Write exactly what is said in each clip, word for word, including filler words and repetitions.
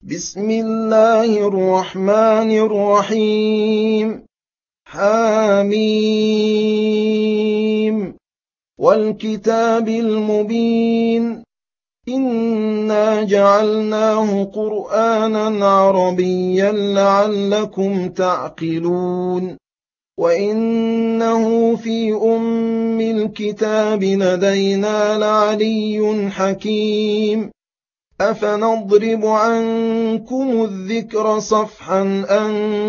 بسم الله الرحمن الرحيم. حاميم والكتاب المبين إنا جعلناه قرآنا عربيا لعلكم تعقلون وإنه في أم الكتاب لدينا لعلي حكيم أفنضرب عنكم الذكر صفحا أن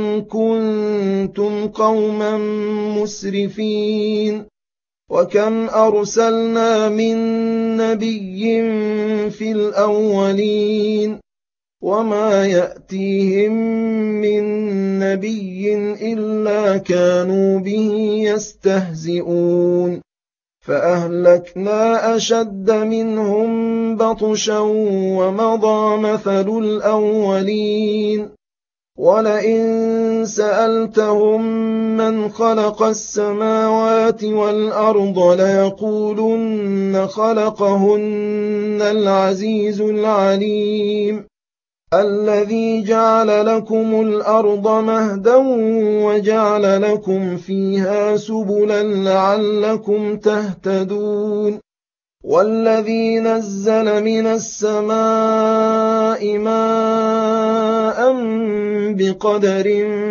كنتم قوما مسرفين وكم أرسلنا من نبي في الأولين وما يأتيهم من نبي إلا كانوا به يستهزئون فأهلكنا أشد منهم بطشا ومضى مثل الأولين ولئن سألتهم من خلق السماوات والأرض ليقولن خلقهن العزيز العليم الذي جعل لكم الأرض مهدا وجعل لكم فيها سبلا لعلكم تهتدون والذي نزل من السماء ماء بقدر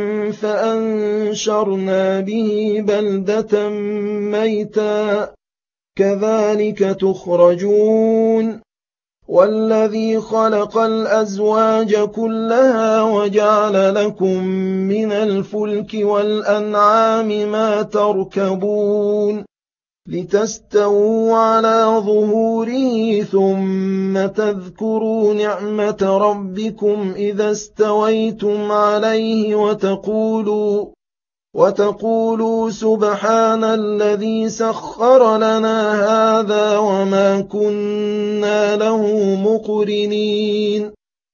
فأنشرنا به بلدة ميتا كذلك تخرجون والذي خلق الأزواج كلها وجعل لكم من الفلك والأنعام ما تركبون لتستووا على ظهوره ثم تذكروا نعمة ربكم إذا استويتم عليه وتقولوا وتقولوا سبحان الذي سخر لنا هذا وما كنا له مقرنين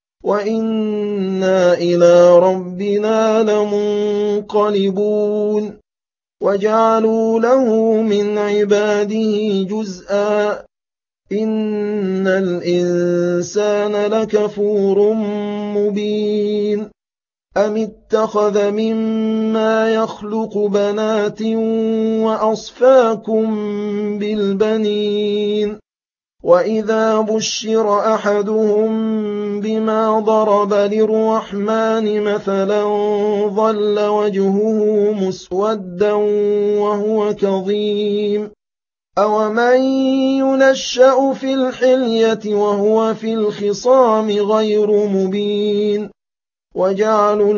وإنا إلى ربنا لمنقلبون وجعلوا له من عباده جزءا إن الإنسان لكفور مبين أم اتخذ مما يخلق بنات وأصفاكم بالبنين وإذا بشر أحدهم بما ضرب للرحمن مثلا ظل وجهه مسودا وهو كظيم أومن ينشأ في الحلية وهو في الخصام غير مبين وجعلوا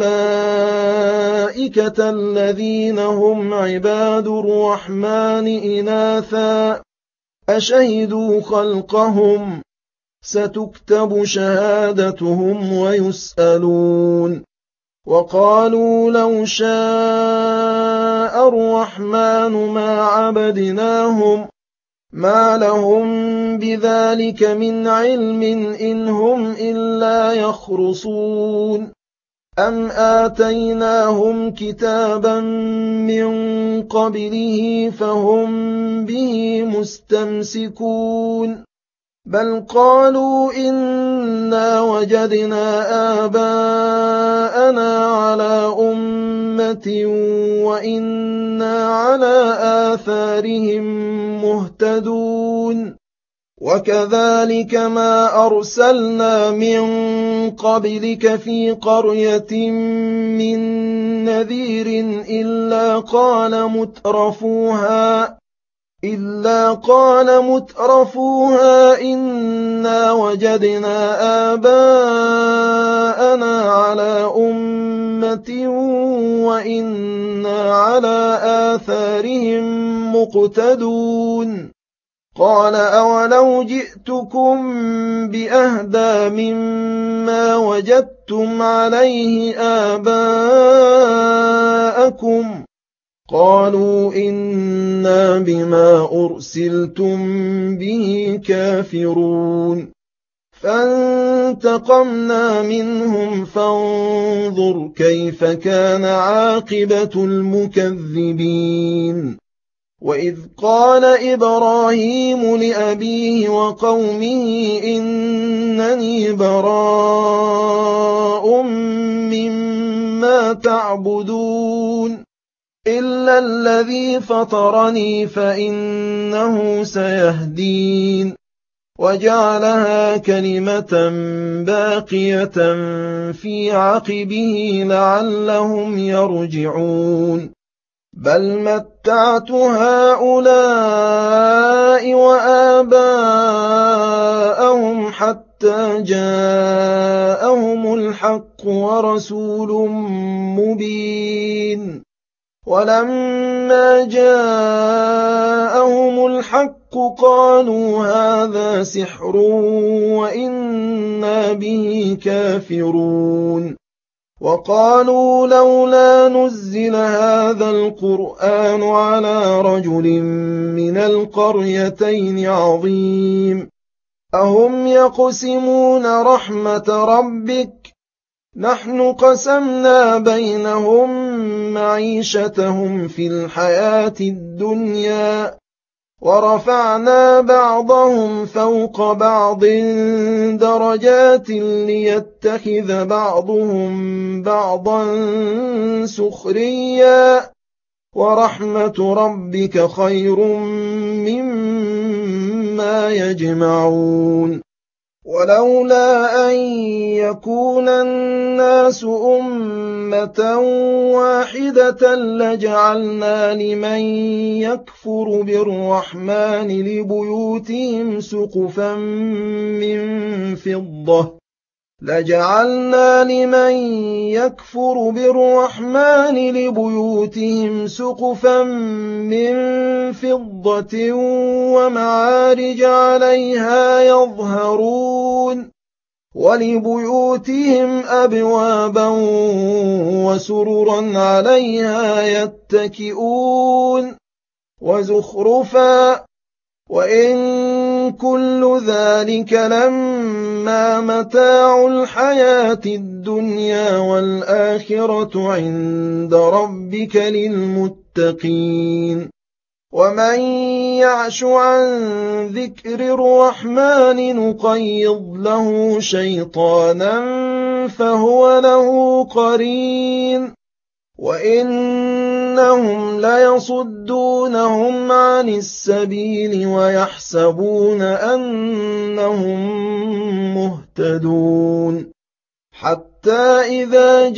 الملائكة الذين هم عباد الرحمن إناثا أشهدوا خلقهم ستكتب شهادتهم ويسألون وقالوا لو شاء الرحمن ما عبدناهم ما لهم بذلك من علم إن هم إلا يخرصون أم آتيناهم كتابا من قبله فهم به مستمسكون بل قالوا إنا وجدنا آباءنا على أمة وإنا على آثارهم مهتدون وكذلك ما أرسلنا من قبلك في قرية من نذير إلا قال مترفوها إلا قال مترفوها إنا وجدنا آباءنا على أمة وإنا على آثارهم مقتدون قال أولو جئتكم بأهدى مما وجدتم عليه آباءكم قالوا إنا بما أرسلتم به كافرون فانتقمنا منهم فانظر كيف كان عاقبة المكذبين وإذ قال إبراهيم لأبيه وقومه إنني براء تعبدون إلا الذي فطرني فإنه سيهدين وجعلها كلمة باقية في عقبه لعلهم يرجعون بل متعت هؤلاء وآباءهم حتى جاءهم الحق ورسول مبين ولما جاءهم الحق قالوا هذا سحر وإنا به كافرون وقالوا لولا نزل هذا القرآن على رجل من القريتين عظيم أهم يقسمون رحمة ربك نحن قسمنا بينهم معيشتهم في الحياة الدنيا ورفعنا بعضهم فوق بعض درجات ليتخذ بعضهم بعضا سخريا ورحمة ربك خير مما يجمعون ولولا أن يكون الناس أمة واحدة لجعلنا لمن يكفر بالرحمن لبيوتهم سقفا من فضة لجعلنا لمن يكفر بالرحمن لبيوتهم سقفا من فضة ومعارج عليها يظهرون ولبيوتهم أبوابا وسررا عليها يتكئون وزخرفا وإن كل ذلك لما متاع الحياة الدنيا والآخرة عند ربك للمتقين ومن يعش عن ذكر الرحمن نقيض له شيطانا فهو له قرين وإنهم ليصدونهم عن السبيل ويحسبون أنهم مهتدون حتى إذا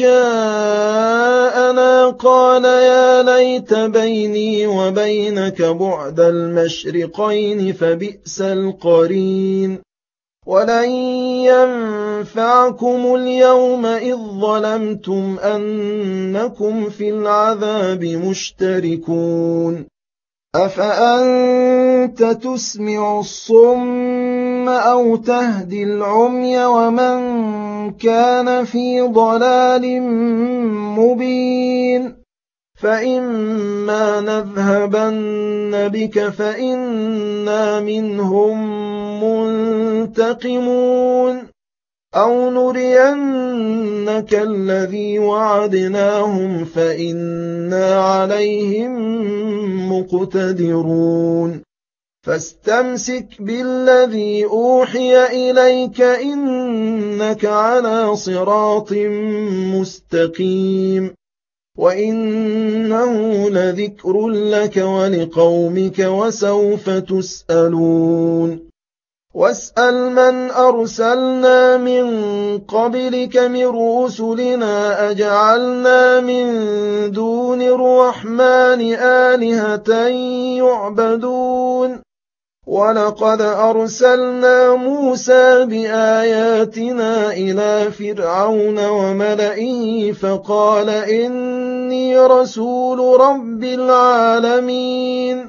جاءنا قال يا ليت بيني وبينك بعد المشرقين فبئس القرين ولن ينفعكم اليوم إذ ظلمتم أنكم في العذاب مشتركون أفأنت تسمع الصم أو تهدي العمي ومن كان في ضلال مبين فإما نذهبن بك فإنا منهم منتقمون أو نرينك الذي وعدناهم فإنا عليهم مقتدرون فاستمسك بالذي أوحي إليك إنك على صراط مستقيم وإنه لذكر لك ولقومك وسوف تسألون واسأل من أرسلنا من قبلك من رسلنا أجعلنا من دون الرحمن آلهة يعبدون ولقد أرسلنا موسى بآياتنا إلى فرعون وملئه فقال إني رسول رب العالمين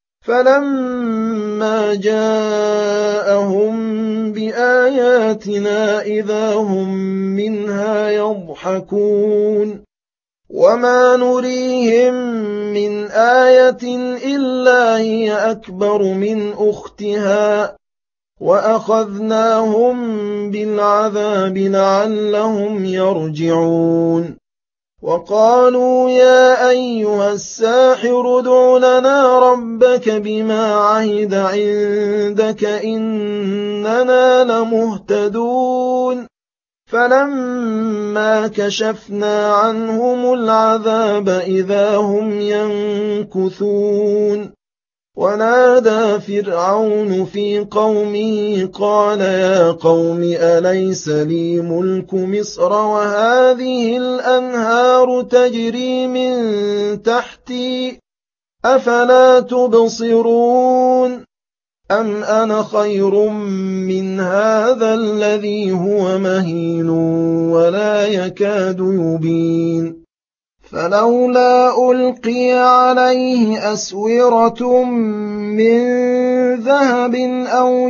فلما جاءهم بآياتنا إذا هم منها يضحكون وما نريهم من آية إلا هي أكبر من أختها وأخذناهم بالعذاب لعلهم يرجعون وقالوا يا أيها الساحر ادع لنا ربك بما عهد عندك إننا لمهتدون فلما كشفنا عنهم العذاب إذا هم ينكثون ونادى فرعون في قومه قال يا قوم أليس لي ملك مصر وهذه الأنهار تجري من تحتي أفلا تبصرون أم أنا خير من هذا الذي هو مهين ولا يكاد يبين فلولا ألقي عليه أسورة من ذهب أو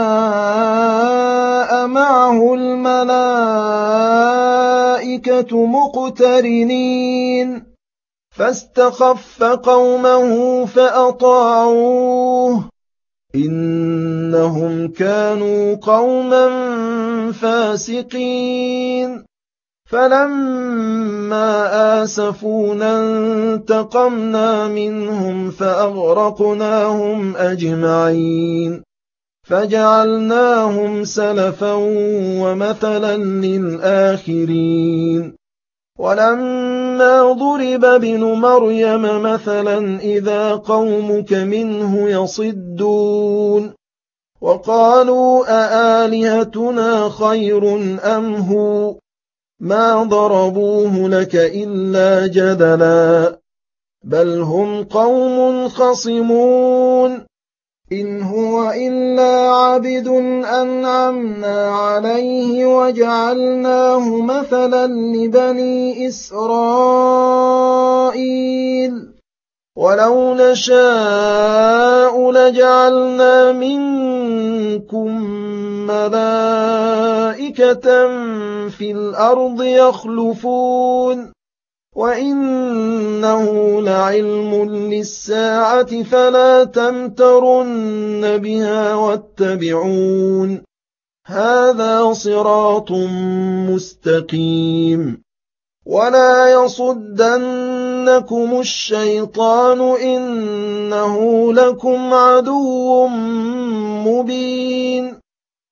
جاء معه الملائكة مقترنين فاستخف قومه فأطاعوه إنهم كانوا قوما فاسقين فلما آسفونا انتقمنا منهم فأغرقناهم أجمعين فجعلناهم سلفا ومثلا للآخرين ولما ضرب ابن مريم مثلا إذا قومك منه يصدون وقالوا أآلهتنا خير أم هو ما ضربوه لك إلا جدلا بل هم قوم خصمون إن هو إلا عبد أنعمنا عليه وجعلناه مثلا لبني إسرائيل ولو نشاء لجعلنا منكم ملائكة في الأرض يخلفون وإنه لعلم للساعة فلا تمترن بها واتبعون هذا صراط مستقيم ولا يصدنكم الشيطان إنه لكم عدو مبين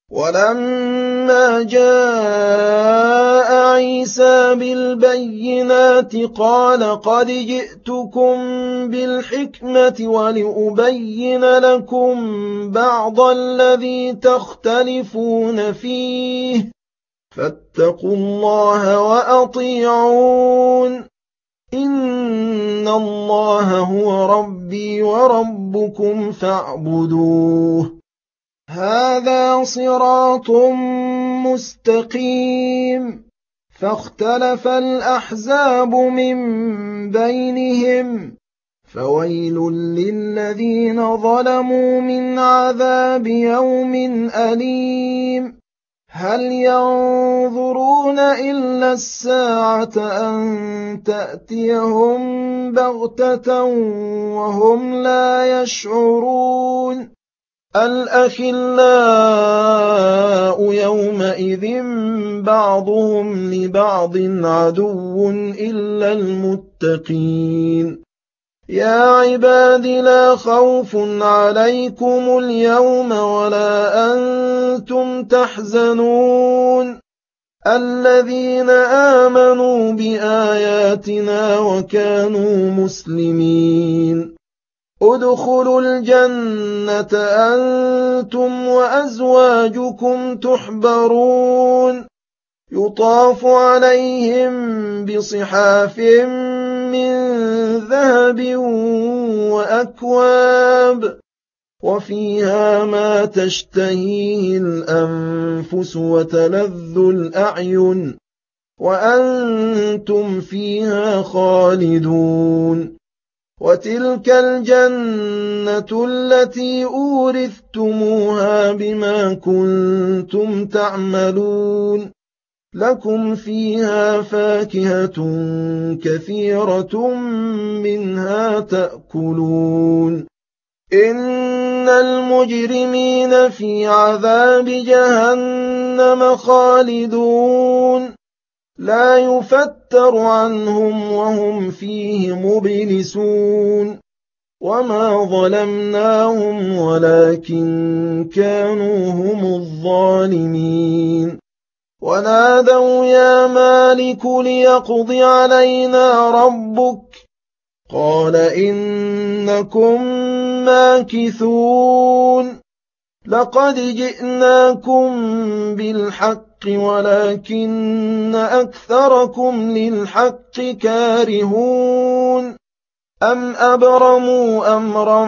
ولما جاء عيسى بالبينات قال قد جئتكم بالحكمة ولأبين لكم بعض الذي تختلفون فيه فاتقوا الله وأطيعون إن الله هو ربي وربكم فاعبدوه هذا صراط مستقيم فاختلف الأحزاب من بينهم فويل للذين ظلموا من عذاب يوم أليم هل ينظرون إلا الساعة أن تأتيهم بغتة وهم لا يشعرون الأخلاء يومئذ بعضهم لبعض عدو إلا المتقين يا عباد لا خوف عليكم اليوم ولا أنتم تحزنون الذين آمنوا بآياتنا وكانوا مسلمين ادخلوا الجنة أنتم وأزواجكم تحبرون يطاف عليهم بصحاف من ذهب وأكواب وفيها ما تشتهيه الأنفس وتلذ الأعين وأنتم فيها خالدون وتلك الجنة التي أورثتموها بما كنتم تعملون لكم فيها فاكهة كثيرة منها تأكلون إن المجرمين في عذاب جهنم خالدون لا يفتر عنهم وهم فيه مبلسون وما ظلمناهم ولكن كانوا هم الظالمين ونادوا يا مالك ليقض علينا ربك قال إنكم ماكثون لقد جئناكم بالحق ولكن أكثركم للحق كارهون أم أبرموا أمرا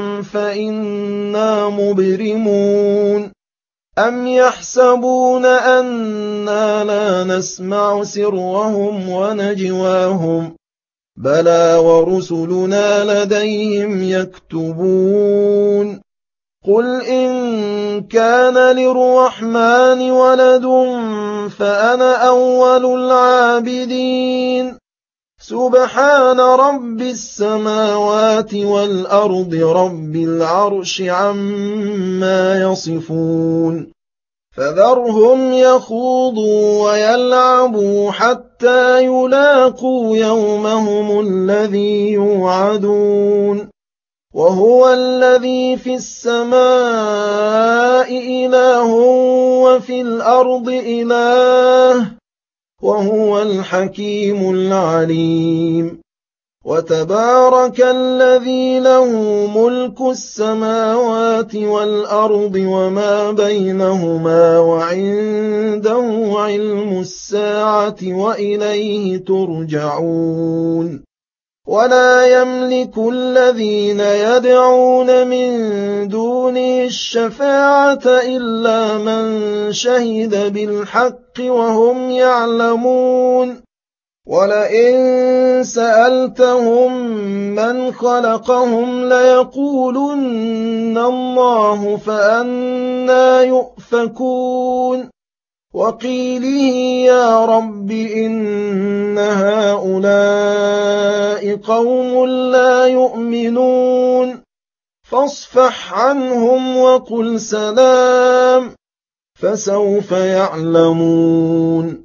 فإنا مبرمون أم يحسبون أنا لا نسمع سرهم ونجواهم بلى ورسلنا لديهم يكتبون قل إن كان للرحمن ولد فأنا أول العابدين سبحان رب السماوات والأرض رب العرش عما يصفون فذرهم يخوضوا ويلعبوا حتى يلاقوا يومهم الذي يوعدون وهو الذي في السماء إله وفي الأرض إله وهو الحكيم العليم وتبارك الذي له ملك السماوات والأرض وما بينهما وعنده علم الساعة وإليه ترجعون ولا يملك الذين يدعون من دونه الشفاعة إلا من شهد بالحق وهم يعلمون ولئن سألتهم من خلقهم ليقولن الله فأنى يؤفكون وقيله يا رب إن هؤلاء قوم لا يؤمنون فاصفح عنهم وقل سلام فسوف يعلمون